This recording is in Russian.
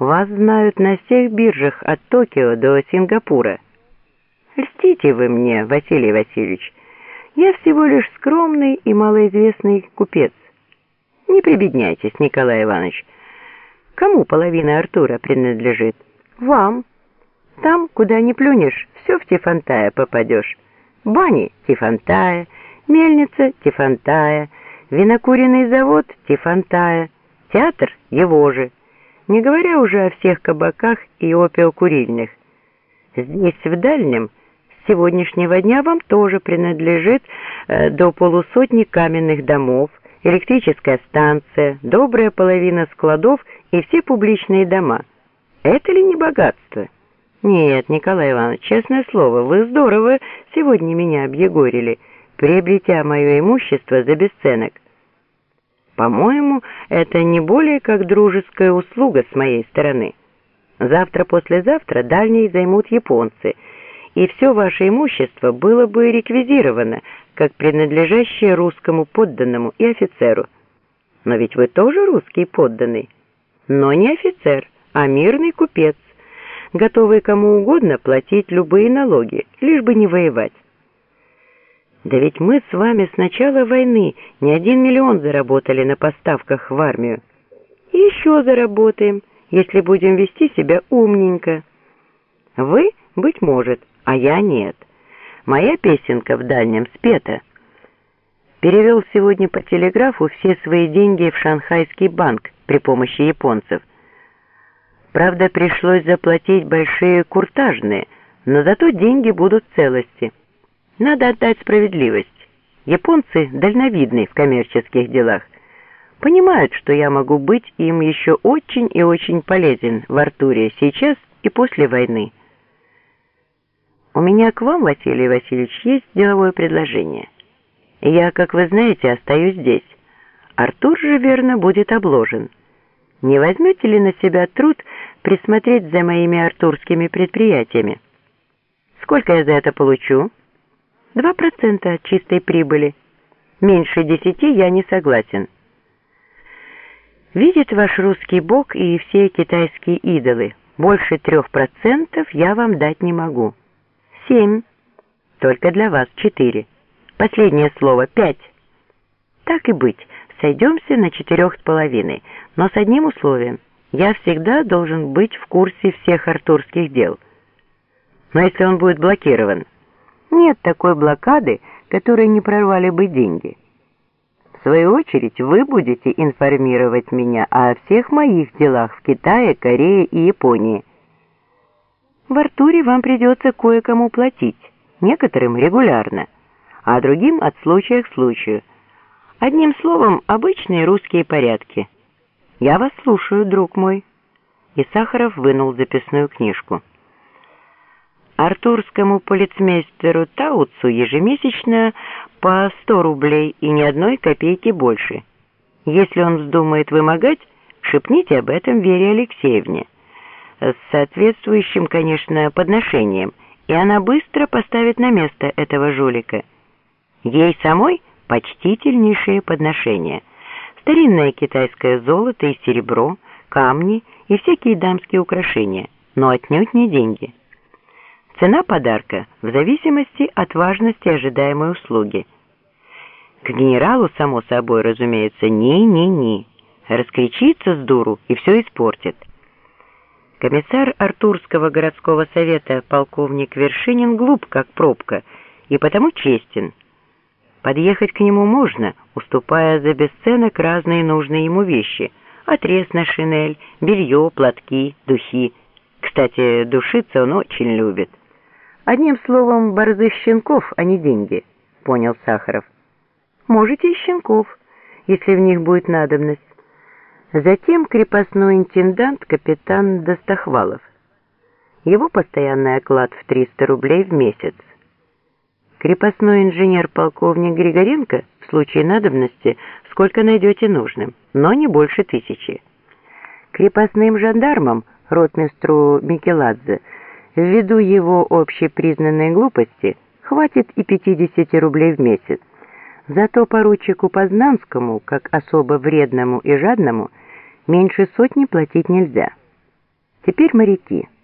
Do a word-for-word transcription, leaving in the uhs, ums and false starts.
Вас знают на всех биржах от Токио до Сингапура. Льстите вы мне, Василий Васильевич. Я всего лишь скромный и малоизвестный купец. Не прибедняйтесь, Николай Иванович. Кому половина Артура принадлежит? Вам. Там, куда ни плюнешь, все в Тифонтая попадешь. Бани — Тифонтая, мельница — Тифонтая, винокуренный завод — Тифонтая, театр — его же. Не говоря уже о всех кабаках и опиокурильных. Здесь, в Дальнем, с сегодняшнего дня вам тоже принадлежит э, до полусотни каменных домов, электрическая станция, добрая половина складов и все публичные дома. Это ли не богатство? Нет, Николай Иванович, честное слово, вы здорово сегодня меня объегорили, приобретя мое имущество за бесценок. По-моему, это не более как дружеская услуга с моей стороны. Завтра-послезавтра дальние займут японцы, и все ваше имущество было бы реквизировано, как принадлежащее русскому подданному и офицеру. Но ведь вы тоже русский подданный, но не офицер, а мирный купец, готовый кому угодно платить любые налоги, лишь бы не воевать. Да ведь мы с вами с начала войны не один миллион заработали на поставках в армию. И еще заработаем, если будем вести себя умненько. Вы, быть может, а я нет. Моя песенка в Дальнем спета. Перевел сегодня по телеграфу все свои деньги в шанхайский банк при помощи японцев. Правда, пришлось заплатить большие куртажные, но зато деньги будут в целости. Надо отдать справедливость. Японцы дальновидны в коммерческих делах. Понимают, что я могу быть им еще очень и очень полезен в Артуре сейчас и после войны. У меня к вам, Василий Васильевич, есть деловое предложение. Я, как вы знаете, остаюсь здесь. Артур же, верно, будет обложен. Не возьмете ли на себя труд присмотреть за моими артурскими предприятиями? Сколько я за это получу? Два процента от чистой прибыли. Меньше десяти я не согласен. Видит ваш русский бог и все китайские идолы. Больше трех процентов я вам дать не могу. Семь. Только для вас четыре. Последнее слово пять. Так и быть, сойдемся на четырех с половиной, но с одним условием. Я всегда должен быть в курсе всех артурских дел. Но если он будет блокирован? Нет такой блокады, которой не прорвали бы деньги. В свою очередь, вы будете информировать меня о всех моих делах в Китае, Корее и Японии. В Артуре вам придется кое-кому платить, некоторым регулярно, а другим от случая к случаю. Одним словом, обычные русские порядки. Я вас слушаю, друг мой. И Сахаров вынул записную книжку. Артурскому полицмейстеру Тауцу ежемесячно по сто рублей и ни одной копейки больше. Если он вздумает вымогать, шепните об этом Вере Алексеевне. С соответствующим, конечно, подношением, и она быстро поставит на место этого жулика. Ей самой почтительнейшее подношение. Старинное китайское золото и серебро, камни и всякие дамские украшения, но отнюдь не деньги. Цена подарка в зависимости от важности ожидаемой услуги. К генералу, само собой, разумеется, ни-ни-ни. Раскричится с дуру и все испортит. Комиссар Артурского городского совета полковник Вершинин глуп, как пробка, и потому честен. Подъехать к нему можно, уступая за бесценок разные нужные ему вещи. Отрез на шинель, белье, платки, духи. Кстати, душиться он очень любит. Одним словом, борзых щенков, а не деньги, понял Сахаров. Можете и щенков, если в них будет надобность. Затем крепостной интендант капитан Достохвалов. Его постоянный оклад в триста рублей в месяц. Крепостной инженер-полковник Григоренко в случае надобности сколько найдете нужным, но не больше тысячи. Крепостным жандармам, ротмистру Микеладзе, ввиду его общепризнанной глупости, хватит и пятидесяти рублей в месяц. Зато поручику Познанскому, как особо вредному и жадному, меньше сотни платить нельзя. Теперь моряки.